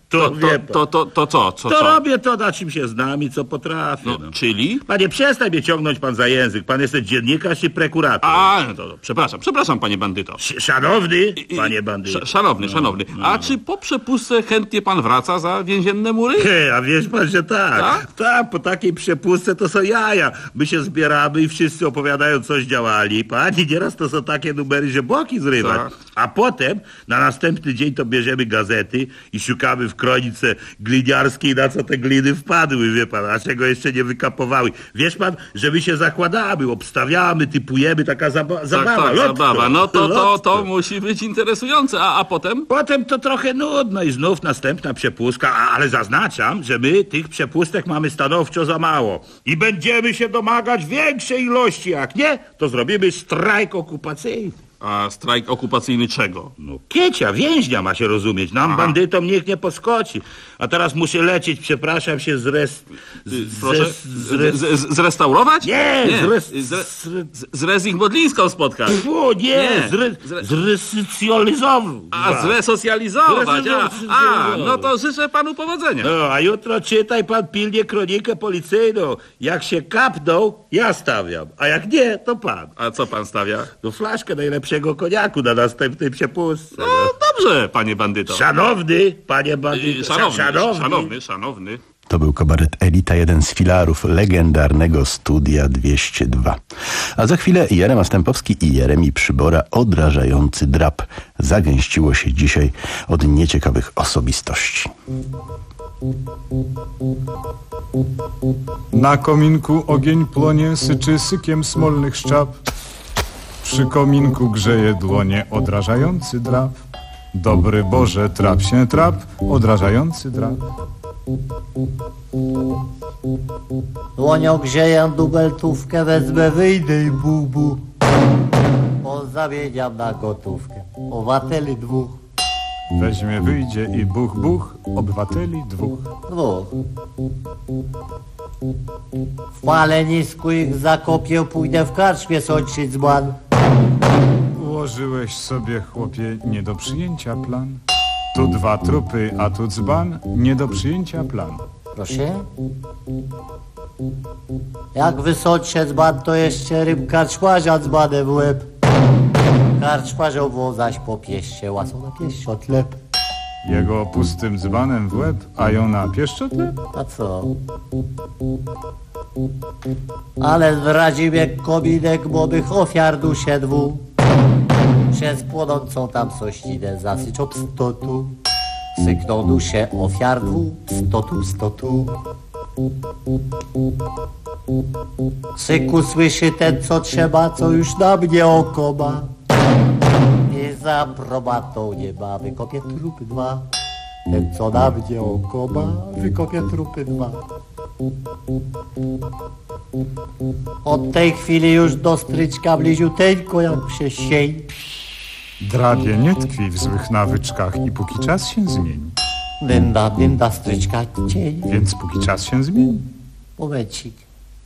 To, To, wie to, pan. to, to, to co? Co, To co? robię to, na czym się znam i co potrafię. No, No. czyli? Panie, przestań mnie ciągnąć pan za język. Pan jest dziennikarz czy prokurator? A, no to, to przepraszam, przepraszam, panie bandyto. Sz- Szanowny panie bandyto. Sz- szanowny, szanowny. A czy po przepustce chętnie pan wraca za więzienne mury? He, a wiesz pan, że tak. Tak? Tak, po takiej przepustce to są jaja. My się zbieramy i wszyscy opowiadają, coś działali. Pani, nieraz to są takie numery, że boki zrywać. Tak. A potem na następny dzień to bierzemy gazety i szukamy w kronice gliniarskiej, na co te gliny wpadły, wie pan, a czego jeszcze nie wykapowały. Wiesz pan, że my się zakładamy, obstawiamy, typujemy, taka zaba- Tak, zabawa. tak, lotto, zabawa. No to, to, lotto. to musi być interesujące. A, a potem? Potem to trochę nudno i znów następna przepustka, a- ale zaznaczam, że my tych przepustek mamy stanowczo za mało. I będziemy się domagać większej ilości, jak nie, to zrobimy strajk okupacyjny. A strajk okupacyjny czego? No kiecia, więźnia ma się rozumieć, nam Aha. bandytom nikt nie podskoczy. A teraz muszę lecieć, przepraszam się, z res... Z, Proszę? z, z, Z, z, zrestaurować? Nie, nie. z res- Z, z, z Rezing Modlińską spotkać. O, nie, Nie. zre, zresocjalizować. A zresocjalizować. A, a, Zresocjalizować. no to życzę panu powodzenia. No, a jutro czytaj pan pilnie kronikę policyjną. Jak się kapną, ja stawiam, a jak nie, to pan. A co pan stawia? No flaszkę najlepszego koniaku na następnej przepustce. No dobrze, panie bandyto. Szanowny, panie bandyto. Y, Szanowny, Szanowny. szanowny, szanowny. To był kabaret Elita, jeden z filarów legendarnego Studia dwieście dwa. A za chwilę Jarema Stępowski i Jeremi Przybora, odrażający drap. Zagęściło się dzisiaj od nieciekawych osobistości. Na kominku ogień płonie, syczy sykiem smolnych szczap. Przy kominku grzeje dłonie, odrażający drap. Dobry Boże, trap się trap, odrażający drap. Dłonią grzeję dubeltówkę, wezmę, wyjdę i bubu. Pozamieniam na gotówkę, obywateli dwóch. Weźmie, wyjdzie i buch, buch, obywateli dwóch. Dwóch. W palenisku ich zakopię, pójdę w karczmie sączyć dzban. Ułożyłeś sobie, chłopie, nie do przyjęcia plan. Tu dwa trupy, a tu dzban, nie do przyjęcia plan. Proszę? Jak wysądźcie dzban, to jeszcze rym karczmarza dzbanem w łeb. Karczmarzą zaś po pieście, łasą na pieszczotlep. Jego pustym dzbanem w łeb, a ją na pieszczotlep? A co? Ale zdradzi mnie kominek młodych ofiar dusie dwu. Przez płonącą tam soślinę zasyczą pstotu. Sykną dusie ofiar dwu, stotu, stotu. Syku słyszy ten, co trzeba, co już na mnie oko ma. I za probatą nie ma, wykopie trupy dwa. Ten, co na mnie oko ma, wykopie trupy dwa. Od tej chwili już do stryczka bliziuteńko jak się sień. Drabie nie tkwi w złych nawyczkach i póki czas się zmieni. Dynda, dynda, stryczka, cień. Więc póki czas się zmieni. Momencik.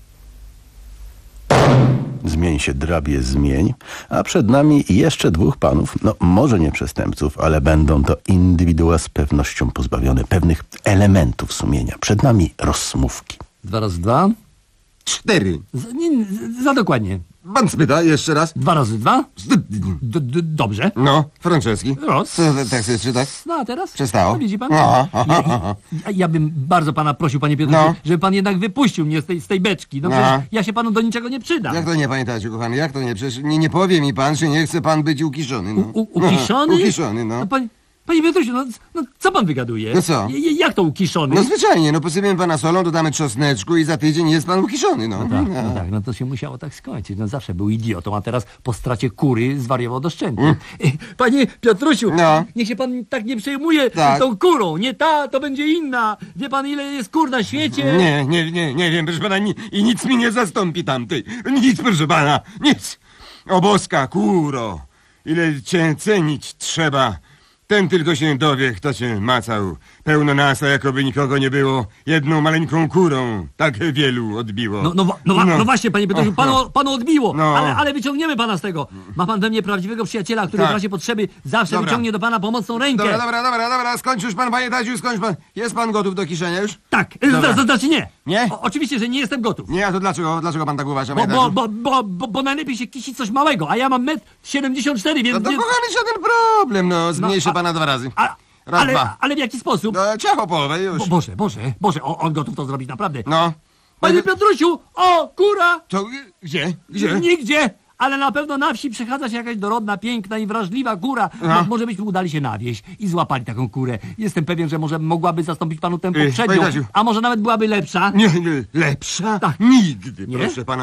Zmień się, drabie, zmień. A przed nami jeszcze dwóch panów, no może nie przestępców, ale będą to indywidua z pewnością pozbawione pewnych elementów sumienia. Przed nami rozsmówki. Dwa razy dwa? Cztery. Z, nie, z- za dokładnie. Pan spyta jeszcze raz. Dwa razy dwa? D, d, dobrze. No, Franceski. Roz. Co, tak sobie czytać? No a teraz? Przestało. No, widzi pan? Aha, aha, Ja, aha. ja, ja bym bardzo pana prosił, panie Piotrze, No. żeby pan jednak wypuścił mnie z tej, z tej beczki. No No. przecież ja się panu do niczego nie przydam. Jak to nie, panie Taciu, kochany, jak to nie? Przecież nie, nie powie mi pan, że nie chce pan być ukiszony, no. U, ukiszony? Ukiszony, no. No, pan, panie Piotrusiu, no, no co pan wygaduje? No co? J- jak to ukiszony? No zwyczajnie, no posypiemy pana solą, dodamy czosneczku i za tydzień jest pan ukiszony, no. No tak, no tak, no to się musiało tak skończyć. No zawsze był idiotą, a teraz po stracie kury zwariował doszczętnie. Mm. Panie Piotrusiu, No. niech się pan tak nie przejmuje Tak. tą kurą. Nie ta, to będzie inna. Wie pan, ile jest kur na świecie? Nie, nie, nie, nie wiem, proszę pana, ni, i nic mi nie zastąpi tamtej. Nic, proszę pana, nic. O boska kuro, ile cię cenić trzeba. Ten tylko się dowie, kto cię macał. Pełno nasa, jakoby nikogo nie było. Jedną maleńką kurą. Tak wielu odbiło. No, no, wa- no, wa- no właśnie, panie Piotruszu, Och, panu, no. panu odbiło, No. ale, ale wyciągniemy pana z tego. Ma pan we mnie prawdziwego przyjaciela, który Tak. w razie potrzeby zawsze Dobra. wyciągnie do pana pomocną rękę. Dobra, dobra, dobra, dobra, skończ już pan, panie Tadziu, skończ pan. Jest pan gotów do kiszenia już? Tak, Dobra. z- to znaczy nie. Nie? O, oczywiście, że nie jestem gotów. Nie, a to dlaczego, dlaczego pan tak uważa, Bo, panie bo, Tadziu? bo, bo, bo, bo najlepiej się kisi coś małego, a ja mam metr siedemdziesiąt cztery, więc... No to więc- kochany, żaden problem, no, zmniejszę a- pana dwa razy. A, Raz, ale, dwa. ale w jaki sposób? No, ciacho połowę już. Bo, Boże, Boże, Boże, on, on gotów to zrobić naprawdę. No. Panie Piotrusiu, o, kura! To gdzie? Gdzie? Nigdzie, ale na pewno na wsi przechadza się jakaś dorodna, piękna i wrażliwa kura. Aha. No, może byśmy udali się na wieś i złapali taką kurę. Jestem pewien, że może mogłaby zastąpić panu tę Ej, poprzednią, panie Tadziu. a może nawet byłaby lepsza. Nie, nie, lepsza? Tak. Nigdy, Nie? proszę pana.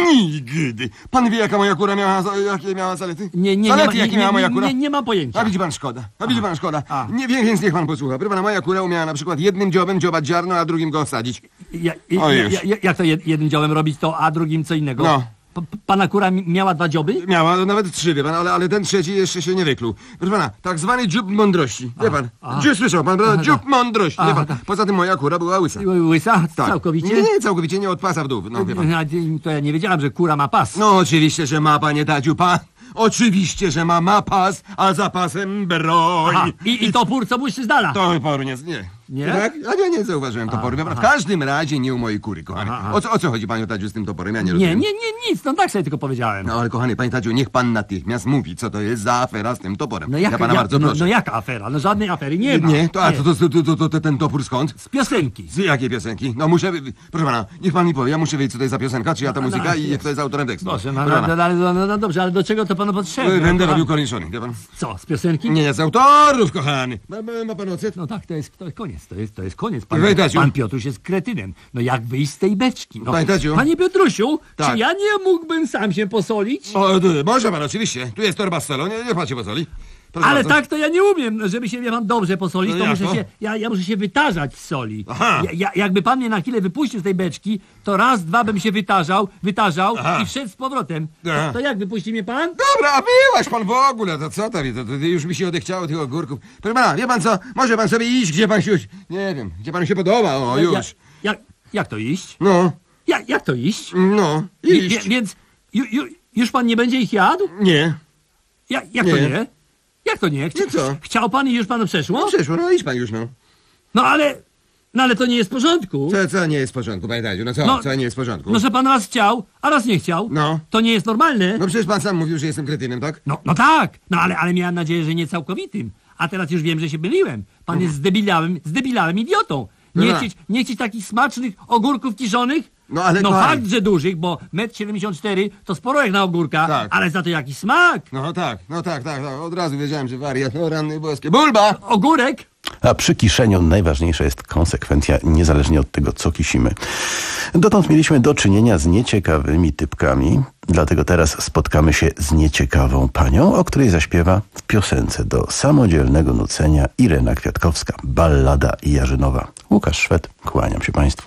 Nigdy. Pan wie, jaka moja kura miała, za- jakie miała zalety? Nie, nie, Zalety, nie, ma, jakie nie, miała moja nie, kura? nie, nie mam pojęcia. A widzi pan, szkoda. A widzi pan, szkoda. A. Nie wiem, więc niech pan posłucha. Proszę pana, moja kura umiała na przykład jednym dziobem dziobać ziarno, a drugim go osadzić. Ja, i- O, ja, już. ja, ja, jak to jed, jednym działem robić to, a drugim co innego? No. P- p- pana kura mi- miała dwa dzioby? Miała nawet trzy, wie pan, ale, ale ten trzeci jeszcze się nie wykluł. Proszę pana, tak zwany dziób mądrości. Wie pan, a. dziób słyszał pan, prawda? Aha, Dziób tak. mądrości, wie Aha, pan. tak. Poza tym moja kura była łysa. Łysa? Tak. Całkowicie? Nie, nie, całkowicie nie, od pasa w dół, no wie pan. A, to ja nie wiedziałem, że kura ma pas. No oczywiście, że ma, panie Tadziu, pan. Oczywiście, że ma, ma pas, a za pasem broń. Aha, i, I topór, co błyszczy z dala. To poru nie, nie. Nie? Tak? A ja nie zauważyłem toporu. Wie pan, w każdym razie nie u mojej kury, kochany. Aha. O co, o co chodzi, panie Tadziu, z tym toporem? Ja nie Nie, rozumiem. nie, nie, nic, no tak sobie tylko powiedziałem. No ale kochany, panie Tadziu, niech pan natychmiast mówi, co to jest za afera z tym toporem. No jaka, ja pana ja, bardzo no, proszę. no jaka afera? No żadnej afery nie ma. Nie, to, a Nie. to, to, to, to, to, to ten topór skąd? Z piosenki. Z jakiej piosenki? No muszę, wy- proszę pana, niech pan mi powie, ja muszę wiedzieć, co to jest za piosenka, czy ja ta No, muzyka no, i jest. kto jest autorem tekstu. Boże, no, Proszę no, pana. no, no, no, no dobrze, ale do czego to panu potrzebne? Będę No, robił korniszony, wie pan? Co, z piosenki? Nie, z autorów, kochany. Ma, ma, ma pan ocet? No tak, to jest, to jest koniec, to jest, to jest koniec. Pan, Panie Tadziu. pan Piotruś jest kretynem. No jak wyjść z tej beczki? No, Panie Tadziu. Panie Piotrusiu, Tak. czy ja nie mógłbym sam się posolić? O, tu, może pan, oczywiście. Tu jest torba z solą, nie, niech pan się posoli. Proszę Ale bardzo. tak to ja nie umiem. Żeby się wie pan dobrze posolić, No to jak muszę to? się, ja, ja muszę się wytarzać z soli. Aha. Ja, ja, jakby pan mnie na chwilę wypuścił z tej beczki, to raz, dwa bym się wytarzał, wytarzał Aha. i wszedł z powrotem. Aha. To, to jak wypuści mnie pan? Dobra, a byłaś pan w ogóle, to co to, to, to, to już mi się odechciało tych ogórków. Proszę pana, wie pan co, może pan sobie iść, gdzie pan się, nie wiem, gdzie panu się podoba, o, Ja- już. Ja, jak, jak to iść? No, Ja, jak to iść? no, Wie- iść. wie- Więc ju, ju, już pan nie będzie ich jadł? Nie. Ja, jak to Nie. nie? Jak to nie? Chcia, No co? Chciał pan i już panu przeszło? No przeszło, no idź pan już, no. No ale, no ale to nie jest w porządku. Co, co nie jest w porządku, panie Tadziu, no co, No, co nie jest w porządku? No, że pan raz chciał, a raz nie chciał. No. To nie jest normalne. No przecież pan sam mówił, że jestem kretynem, tak? No, no tak, no ale, ale miałem nadzieję, że nie całkowitym. A teraz już wiem, że się myliłem. Pan jest zdebilałem, zdebilałem idiotą. Nie Dobra. chcieć, nie chcieć takich smacznych ogórków kiszonych? No ale No kochani- fakt, że dużych, bo metr siedemdziesiąt cztery to sporo jak na ogórka, Tak. ale za to jaki smak. No tak, no tak, tak, tak, od razu wiedziałem, że wariat, no ranny boskie. Bulba! Ogórek? A przy kiszeniu najważniejsza jest konsekwencja, niezależnie od tego, co kisimy. Dotąd mieliśmy do czynienia z nieciekawymi typkami, dlatego teraz spotkamy się z nieciekawą panią, o której zaśpiewa w piosence do samodzielnego nucenia Irena Kwiatkowska, Ballada Jarzynowa. Łukasz Szwed, kłaniam się państwu.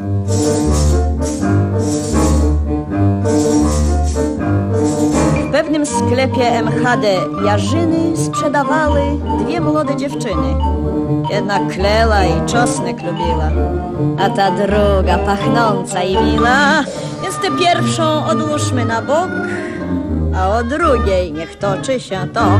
W pewnym sklepie M H D jarzyny sprzedawały dwie młode dziewczyny. Jedna klela i czosnek lubiła, a ta druga pachnąca i mila. Więc tę pierwszą odłóżmy na bok, a o drugiej niech toczy się tok.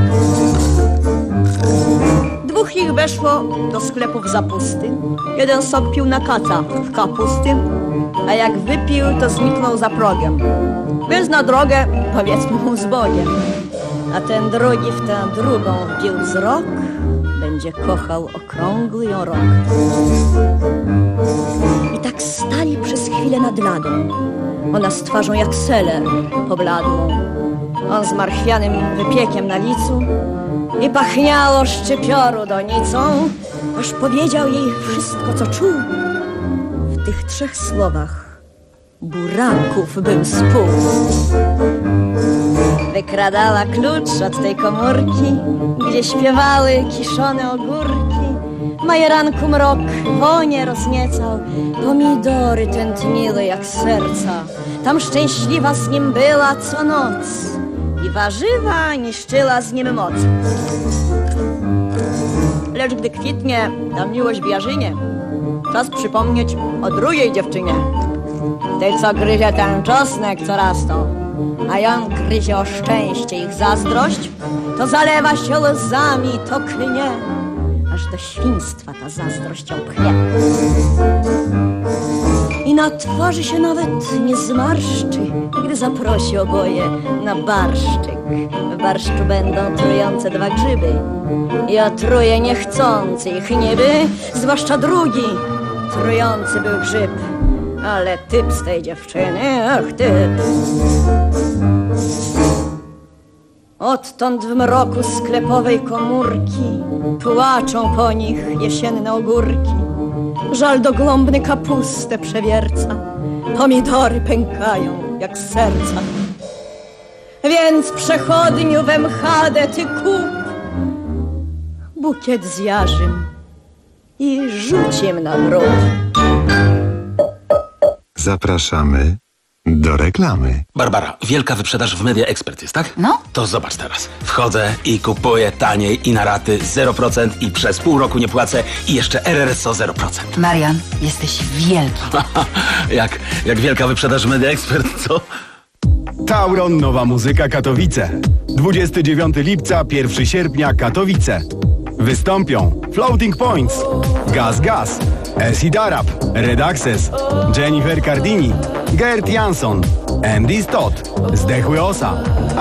Dwóch ich weszło do sklepów zapusty. Jeden sok pił na kaca w kapusty, a jak wypił, to zniknął za progiem. Więc na drogę, powiedzmy mu z Bogiem. A ten drugi w tę drugą wbił wzrok, będzie kochał okrągły ją rok. I tak stali przez chwilę nad ladą. Ona z twarzą jak seler pobladłą, on z marchwianym wypiekiem na licu i pachniało szczypioru donicą, aż powiedział jej wszystko, co czuł. W tych trzech słowach buraków bym spół. Wykradała klucz od tej komórki, gdzie śpiewały kiszone ogórki. Majeranku mrok wonie rozniecał, pomidory tętniły jak serca. Tam szczęśliwa z nim była co noc i warzywa niszczyła z nim moc. lecz gdy kwitnie ta miłość w jarzynie, czas przypomnieć o drugiej dziewczynie. Tej, co gryzie ten czosnek coraz to, a ją gryzie o szczęście ich zazdrość, to zalewa się łzami, to klnie, aż do świństwa ta zazdrość ją pchnie. I na twarzy się nawet nie zmarszczy, gdy zaprosi oboje na barszczyk. W barszczu będą trujące dwa grzyby i otruje niechcący ich niby, zwłaszcza drugi trujący był grzyb. Ale typ z tej dziewczyny, ach typ. Odtąd w mroku sklepowej komórki płaczą po nich jesienne ogórki. Żal dogłębny kapustę przewierca, pomidory pękają jak z serca. Więc przechodniu w M H D ty kup bukiet z jarzym i rzuć im na brud. Zapraszamy do reklamy. Barbara, wielka wyprzedaż w Media Expert jest, tak? No. To zobacz teraz. Wchodzę i kupuję taniej i na raty zero procent i przez pół roku nie płacę i jeszcze R R S O zero procent. Marian, jesteś wielki. jak, jak wielka wyprzedaż w Media Expert, co? Tauron Nowa Muzyka Katowice. dwudziestego dziewiątego lipca, pierwszego sierpnia Katowice. Wystąpią Floating Points, Gaz Gaz, Acid Arab, Red Access, Jennifer Cardini, Gert Jansson, Andy Stott, Zdechły Osa.